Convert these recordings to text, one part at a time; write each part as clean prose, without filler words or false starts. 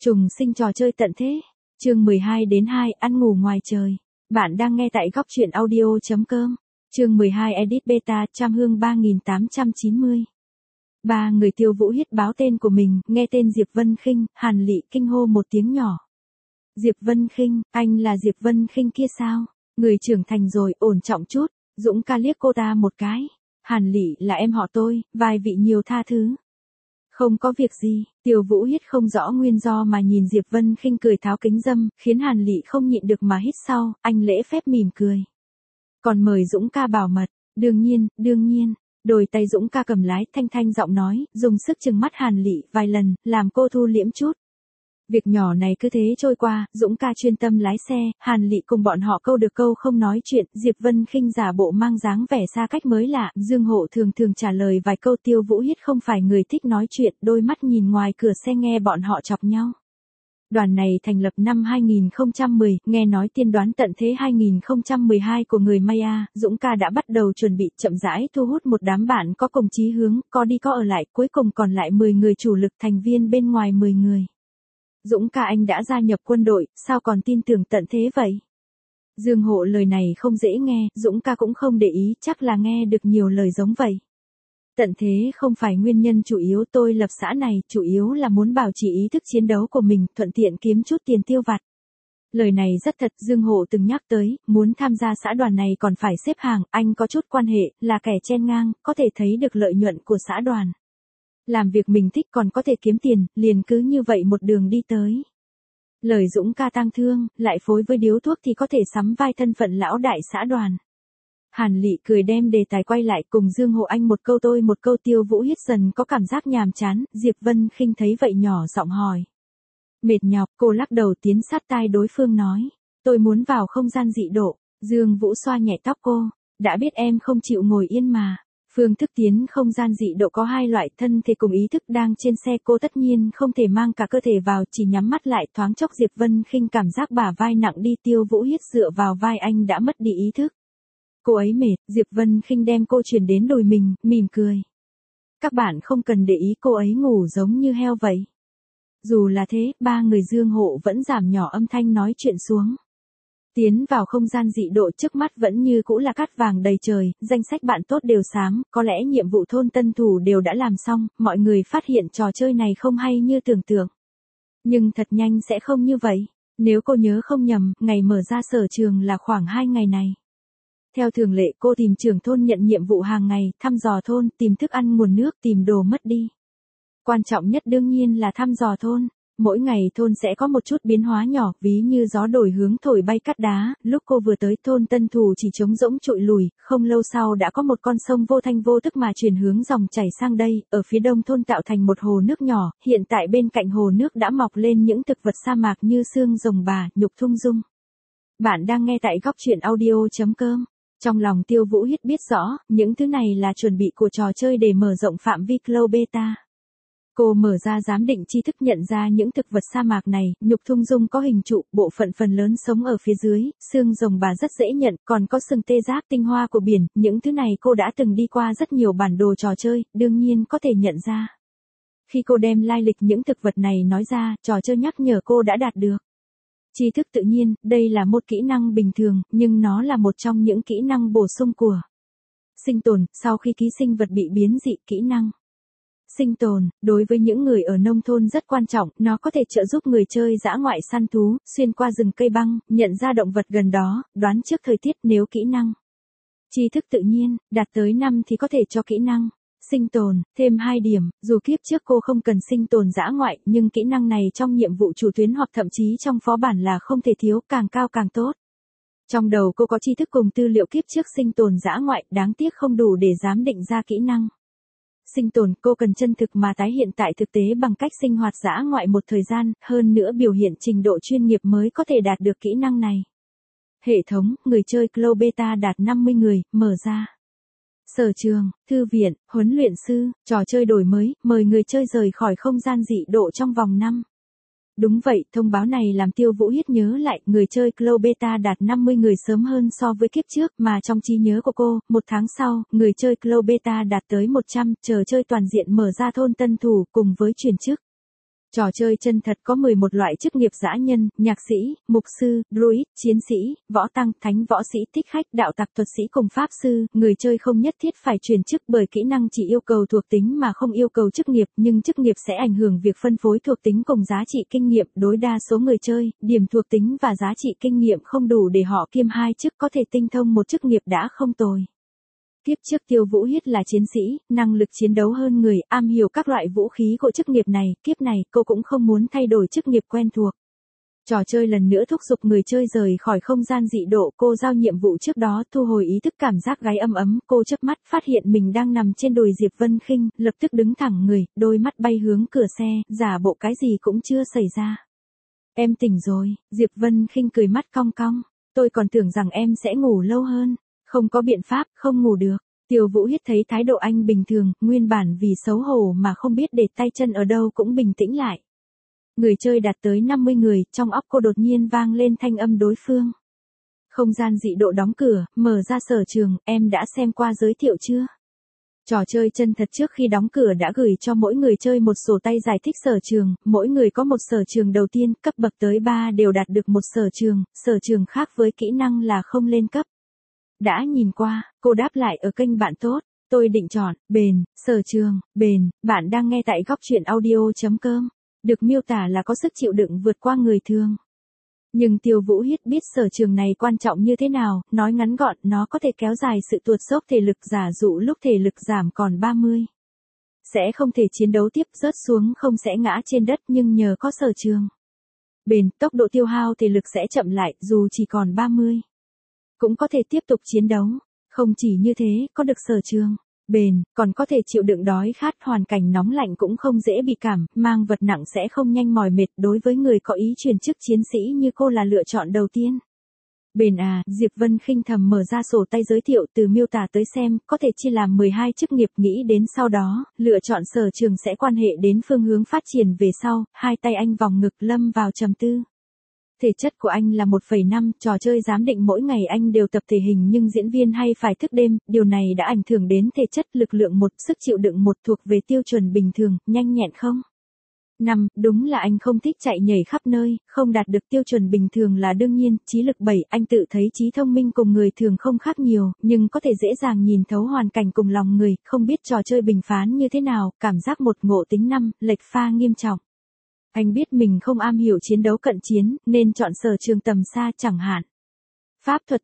Trùng sinh trò chơi tận thế. Chương 12 đến 2, ăn ngủ ngoài trời. Bạn đang nghe tại góc truyện audio.com. Chương 12 edit beta, Trăm Hương 3890. Ba người Tiêu Vũ Hiết báo tên của mình, nghe tên Diệp Vân Khinh, Hàn Lị kinh hô một tiếng nhỏ. Diệp Vân Khinh, anh là Diệp Vân Khinh kia sao? Người trưởng thành rồi, ổn trọng chút. Dũng ca liếc cô ta một cái. Hàn Lị là em họ tôi, vài vị nhiều tha thứ. Không có việc gì, Tiêu Vũ Hiết không rõ nguyên do mà nhìn Diệp Vân Khinh cười tháo kính dâm, khiến Hàn Lị không nhịn được mà hít sau, anh lễ phép mỉm cười. Còn mời Dũng ca bảo mật, đương nhiên, đôi tay Dũng ca cầm lái thanh thanh giọng nói, dùng sức trừng mắt Hàn Lị vài lần, làm cô thu liễm chút. Việc nhỏ này cứ thế trôi qua, Dũng ca chuyên tâm lái xe, Hàn Lị cùng bọn họ câu được câu không nói chuyện, Diệp Vân Khinh giả bộ mang dáng vẻ xa cách mới lạ, Dương Hộ thường trả lời vài câu. Tiêu Vũ Hiết không phải người thích nói chuyện, đôi mắt nhìn ngoài cửa xe nghe bọn họ chọc nhau. Đoàn này thành lập năm 2010, nghe nói tiên đoán tận thế 2012 của người Maya, Dũng ca đã bắt đầu chuẩn bị chậm rãi thu hút một đám bạn có cùng chí hướng, có đi có ở lại, cuối cùng còn lại 10 người chủ lực, thành viên bên ngoài 10 người. Dũng ca anh đã gia nhập quân đội, sao còn tin tưởng tận thế vậy? Dương Hộ lời này không dễ nghe, Dũng ca cũng không để ý, chắc là nghe được nhiều lời giống vậy. Tận thế không phải nguyên nhân chủ yếu, tôi lập xã này, chủ yếu là muốn bảo trì ý thức chiến đấu của mình, thuận tiện kiếm chút tiền tiêu vặt. Lời này rất thật, Dương Hộ từng nhắc tới, muốn tham gia xã đoàn này còn phải xếp hàng, anh có chút quan hệ, là kẻ chen ngang, có thể thấy được lợi nhuận của xã đoàn. Làm việc mình thích còn có thể kiếm tiền, liền cứ như vậy một đường đi tới. Lời Dũng ca tang thương, lại phối với điếu thuốc thì có thể sắm vai thân phận lão đại xã đoàn. Hàn Lị cười đem đề tài quay lại cùng Dương Hộ anh một câu tôi một câu. Tiêu Vũ Hiết dần có cảm giác nhàm chán, Diệp Vân Khinh thấy vậy nhỏ giọng hỏi. Mệt nhọc, cô lắc đầu tiến sát tai đối phương nói. Tôi muốn vào không gian dị độ. Dương Vũ xoa nhẹ tóc cô. Đã biết em không chịu ngồi yên mà. Phương thức tiến không gian dị độ có hai loại, thân thể cùng ý thức. Đang trên xe cô tất nhiên không thể mang cả cơ thể vào, chỉ nhắm mắt lại. Thoáng chốc Diệp Vân Khinh cảm giác bả vai nặng đi, Tiêu Vũ Hiết dựa vào vai anh đã mất đi ý thức. Cô ấy mệt, Diệp Vân Khinh đem cô chuyển đến đùi mình, mỉm cười. Các bạn không cần để ý, cô ấy ngủ giống như heo vậy. Dù là thế, ba người Dương Hộ vẫn giảm nhỏ âm thanh nói chuyện xuống. Tiến vào không gian dị độ, trước mắt vẫn như cũ là cát vàng đầy trời, danh sách bạn tốt đều xám, có lẽ nhiệm vụ thôn tân thủ đều đã làm xong, mọi người phát hiện trò chơi này không hay như tưởng tượng. Nhưng thật nhanh sẽ không như vậy. Nếu cô nhớ không nhầm, ngày mở ra sở trường là khoảng 2 ngày này. Theo thường lệ, cô tìm trưởng thôn nhận nhiệm vụ hàng ngày, thăm dò thôn, tìm thức ăn nguồn nước, tìm đồ mất đi. Quan trọng nhất đương nhiên là thăm dò thôn. Mỗi ngày thôn sẽ có một chút biến hóa nhỏ, ví như gió đổi hướng thổi bay cát đá. Lúc cô vừa tới thôn tân thủ chỉ trống rỗng trụi lùi, không lâu sau đã có một con sông vô thanh vô tức mà chuyển hướng dòng chảy sang đây, ở phía đông thôn tạo thành một hồ nước nhỏ, hiện tại bên cạnh hồ nước đã mọc lên những thực vật sa mạc như xương rồng bà, nhục thung dung. Bạn đang nghe tại góc truyện audio.com. Trong lòng Tiêu Vũ Hiết biết rõ, những thứ này là chuẩn bị của trò chơi để mở rộng phạm vi Cloud Beta. Cô mở ra giám định tri thức nhận ra những thực vật sa mạc này, nhục thung dung có hình trụ, bộ phận phần lớn sống ở phía dưới, xương rồng bà rất dễ nhận, còn có sừng tê giác, tinh hoa của biển, những thứ này cô đã từng đi qua rất nhiều bản đồ trò chơi, đương nhiên có thể nhận ra. Khi cô đem lai lịch những thực vật này nói ra, trò chơi nhắc nhở cô đã đạt được. Tri thức tự nhiên, đây là một kỹ năng bình thường, nhưng nó là một trong những kỹ năng bổ sung của sinh tồn, sau khi ký sinh vật bị biến dị. Kỹ năng sinh tồn, đối với những người ở nông thôn rất quan trọng, nó có thể trợ giúp người chơi dã ngoại săn thú, xuyên qua rừng cây băng, nhận ra động vật gần đó, đoán trước thời tiết. Nếu kỹ năng tri thức tự nhiên, đạt tới 5 thì có thể cho kỹ năng sinh tồn, thêm 2 điểm, dù kiếp trước cô không cần sinh tồn dã ngoại, nhưng kỹ năng này trong nhiệm vụ chủ tuyến hoặc thậm chí trong phó bản là không thể thiếu, càng cao càng tốt. Trong đầu cô có tri thức cùng tư liệu kiếp trước sinh tồn dã ngoại, đáng tiếc không đủ để giám định ra kỹ năng sinh tồn. Cô cần chân thực mà tái hiện tại thực tế bằng cách sinh hoạt dã ngoại một thời gian, hơn nữa biểu hiện trình độ chuyên nghiệp mới có thể đạt được kỹ năng này. Hệ thống, người chơi Cloud Beta đạt 50 người, mở ra. Sở trường, thư viện, huấn luyện sư, trò chơi đổi mới, mời người chơi rời khỏi không gian dị độ trong vòng 5. Đúng vậy, thông báo này làm Tiêu Vũ Hiết nhớ lại, người chơi Cloud Beta đạt 50 người sớm hơn so với kiếp trước, mà trong trí nhớ của cô, 1 tháng sau, người chơi Cloud Beta đạt tới 100, trò chơi toàn diện mở ra thôn tân thủ, cùng với chuyển chức. Trò chơi chân thật có 11 loại chức nghiệp dã nhân, nhạc sĩ, mục sư, druid, chiến sĩ, võ tăng, thánh võ sĩ, thích khách, đạo tặc, thuật sĩ cùng pháp sư. Người chơi không nhất thiết phải chuyển chức bởi kỹ năng chỉ yêu cầu thuộc tính mà không yêu cầu chức nghiệp, nhưng chức nghiệp sẽ ảnh hưởng việc phân phối thuộc tính cùng giá trị kinh nghiệm. Đối đa số người chơi, điểm thuộc tính và giá trị kinh nghiệm không đủ để họ kiêm hai chức, có thể tinh thông một chức nghiệp đã không tồi. Kiếp trước Tiêu Vũ Hiết là chiến sĩ, năng lực chiến đấu hơn người, am hiểu các loại vũ khí của chức nghiệp này, kiếp này cô cũng không muốn thay đổi chức nghiệp quen thuộc. Trò chơi lần nữa thúc giục người chơi rời khỏi không gian dị độ, cô giao nhiệm vụ trước đó, thu hồi ý thức cảm giác gáy ấm ấm, cô chớp mắt phát hiện mình đang nằm trên đùi Diệp Vân Khinh, lập tức đứng thẳng người, đôi mắt bay hướng cửa xe, giả bộ cái gì cũng chưa xảy ra. Em tỉnh rồi, Diệp Vân Khinh cười mắt cong cong, tôi còn tưởng rằng em sẽ ngủ lâu hơn. Không có biện pháp, không ngủ được. Tiêu Vũ Hiết thấy thái độ anh bình thường, nguyên bản vì xấu hổ mà không biết để tay chân ở đâu cũng bình tĩnh lại. Người chơi đạt tới 50 người, trong óc cô đột nhiên vang lên thanh âm đối phương. Không gian dị độ đóng cửa, mở ra sở trường, em đã xem qua giới thiệu chưa? Trò chơi chân thật trước khi đóng cửa đã gửi cho mỗi người chơi một sổ tay giải thích sở trường, mỗi người có một sở trường đầu tiên, cấp bậc tới 3 đều đạt được một sở trường khác với kỹ năng là không lên cấp. Đã nhìn qua, cô đáp lại ở kênh Bạn Tốt, tôi định chọn, bền, sở trường, bền, bạn đang nghe tại góc truyện audio.com, được miêu tả là có sức chịu đựng vượt qua người thường. Nhưng Tiêu Vũ Hiết biết sở trường này quan trọng như thế nào, nói ngắn gọn, nó có thể kéo dài sự tuột dốc thể lực giả dụ lúc thể lực giảm còn 30. Sẽ không thể chiến đấu tiếp, rớt xuống không sẽ ngã trên đất nhưng nhờ có sở trường. Bền, tốc độ tiêu hao thể lực sẽ chậm lại dù chỉ còn 30. Cũng có thể tiếp tục chiến đấu. Không chỉ như thế, có được sở trường, bền, còn có thể chịu đựng đói khát, hoàn cảnh nóng lạnh cũng không dễ bị cảm, mang vật nặng sẽ không nhanh mỏi mệt, đối với người có ý chuyển chức chiến sĩ như cô là lựa chọn đầu tiên. Bền à, Diệp Vân Khinh thầm mở ra sổ tay giới thiệu từ miêu tả tới xem, có thể chia làm 12 chức nghiệp, nghĩ đến sau đó, lựa chọn sở trường sẽ quan hệ đến phương hướng phát triển về sau, hai tay anh vòng ngực lâm vào trầm tư. Thể chất của anh là 1,5, trò chơi giám định mỗi ngày anh đều tập thể hình nhưng diễn viên hay phải thức đêm, điều này đã ảnh hưởng đến thể chất, lực lượng 1, sức chịu đựng 1 thuộc về tiêu chuẩn bình thường, nhanh nhẹn không? 5, đúng là anh không thích chạy nhảy khắp nơi, không đạt được tiêu chuẩn bình thường là đương nhiên, trí lực 7, anh tự thấy trí thông minh cùng người thường không khác nhiều, nhưng có thể dễ dàng nhìn thấu hoàn cảnh cùng lòng người, không biết trò chơi bình phán như thế nào, cảm giác 1, ngộ tính 5, lệch pha nghiêm trọng. Anh biết mình không am hiểu chiến đấu cận chiến, nên chọn sở trường tầm xa chẳng hạn. Pháp thuật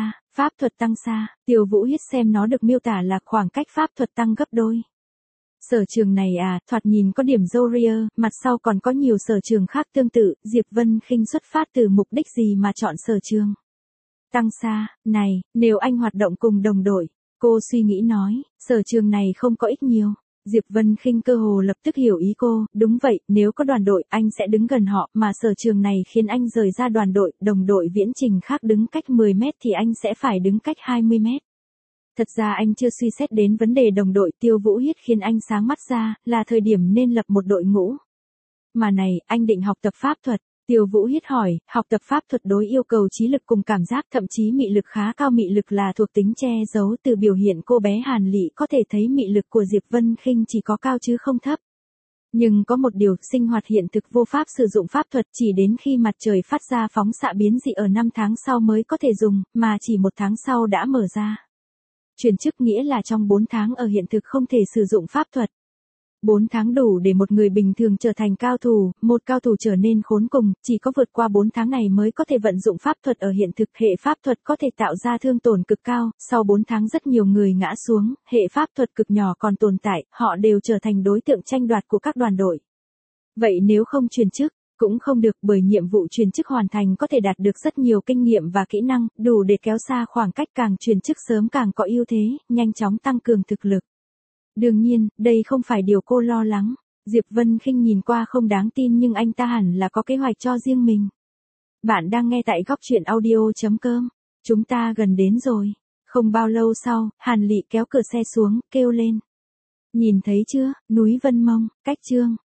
tăng xa, Tiêu Vũ Hiết xem nó được miêu tả là khoảng cách pháp thuật tăng gấp đôi. Sở trường này à, thoạt nhìn có điểm Warrior, mặt sau còn có nhiều sở trường khác tương tự, Diệp Vân Khinh xuất phát từ mục đích gì mà chọn sở trường. Tăng xa, này, nếu anh hoạt động cùng đồng đội, cô suy nghĩ nói, sở trường này không có ích nhiều. Diệp Vân Khinh cơ hồ lập tức hiểu ý cô, đúng vậy, nếu có đoàn đội, anh sẽ đứng gần họ, mà sở trường này khiến anh rời ra đoàn đội, đồng đội viễn trình khác đứng cách 10 mét thì anh sẽ phải đứng cách 20 mét. Thật ra anh chưa suy xét đến vấn đề đồng đội, Tiêu Vũ Hiết khiến anh sáng mắt ra, là thời điểm nên lập một đội ngũ. Mà này, anh định học tập pháp thuật. Tiêu Vũ Hiết hỏi, học tập pháp thuật đối yêu cầu trí lực cùng cảm giác, thậm chí mị lực khá cao. Mị lực là thuộc tính che giấu, từ biểu hiện cô bé Hàn Lị có thể thấy mị lực của Diệp Vân Khinh chỉ có cao chứ không thấp. Nhưng có một điều, sinh hoạt hiện thực vô pháp sử dụng pháp thuật, chỉ đến khi mặt trời phát ra phóng xạ biến dị ở 5 tháng sau mới có thể dùng, mà chỉ 1 tháng sau đã mở ra. Chuyển chức nghĩa là trong 4 tháng ở hiện thực không thể sử dụng pháp thuật. 4 tháng đủ để một người bình thường trở thành cao thủ, một cao thủ trở nên khốn cùng, chỉ có vượt qua 4 tháng này mới có thể vận dụng pháp thuật ở hiện thực. Hệ pháp thuật có thể tạo ra thương tổn cực cao, sau 4 tháng rất nhiều người ngã xuống, hệ pháp thuật cực nhỏ còn tồn tại, họ đều trở thành đối tượng tranh đoạt của các đoàn đội. Vậy nếu không chuyển chức, cũng không được, bởi nhiệm vụ chuyển chức hoàn thành có thể đạt được rất nhiều kinh nghiệm và kỹ năng, đủ để kéo xa khoảng cách, càng chuyển chức sớm càng có ưu thế, nhanh chóng tăng cường thực lực. Đương nhiên, đây không phải điều cô lo lắng. Diệp Vân Khinh nhìn qua không đáng tin nhưng anh ta hẳn là có kế hoạch cho riêng mình. Bạn đang nghe tại góc truyện audio.com. Chúng ta gần đến rồi. Không bao lâu sau, Hàn Lị kéo cửa xe xuống, kêu lên. Nhìn thấy chưa, núi Vân Mông, cách chương.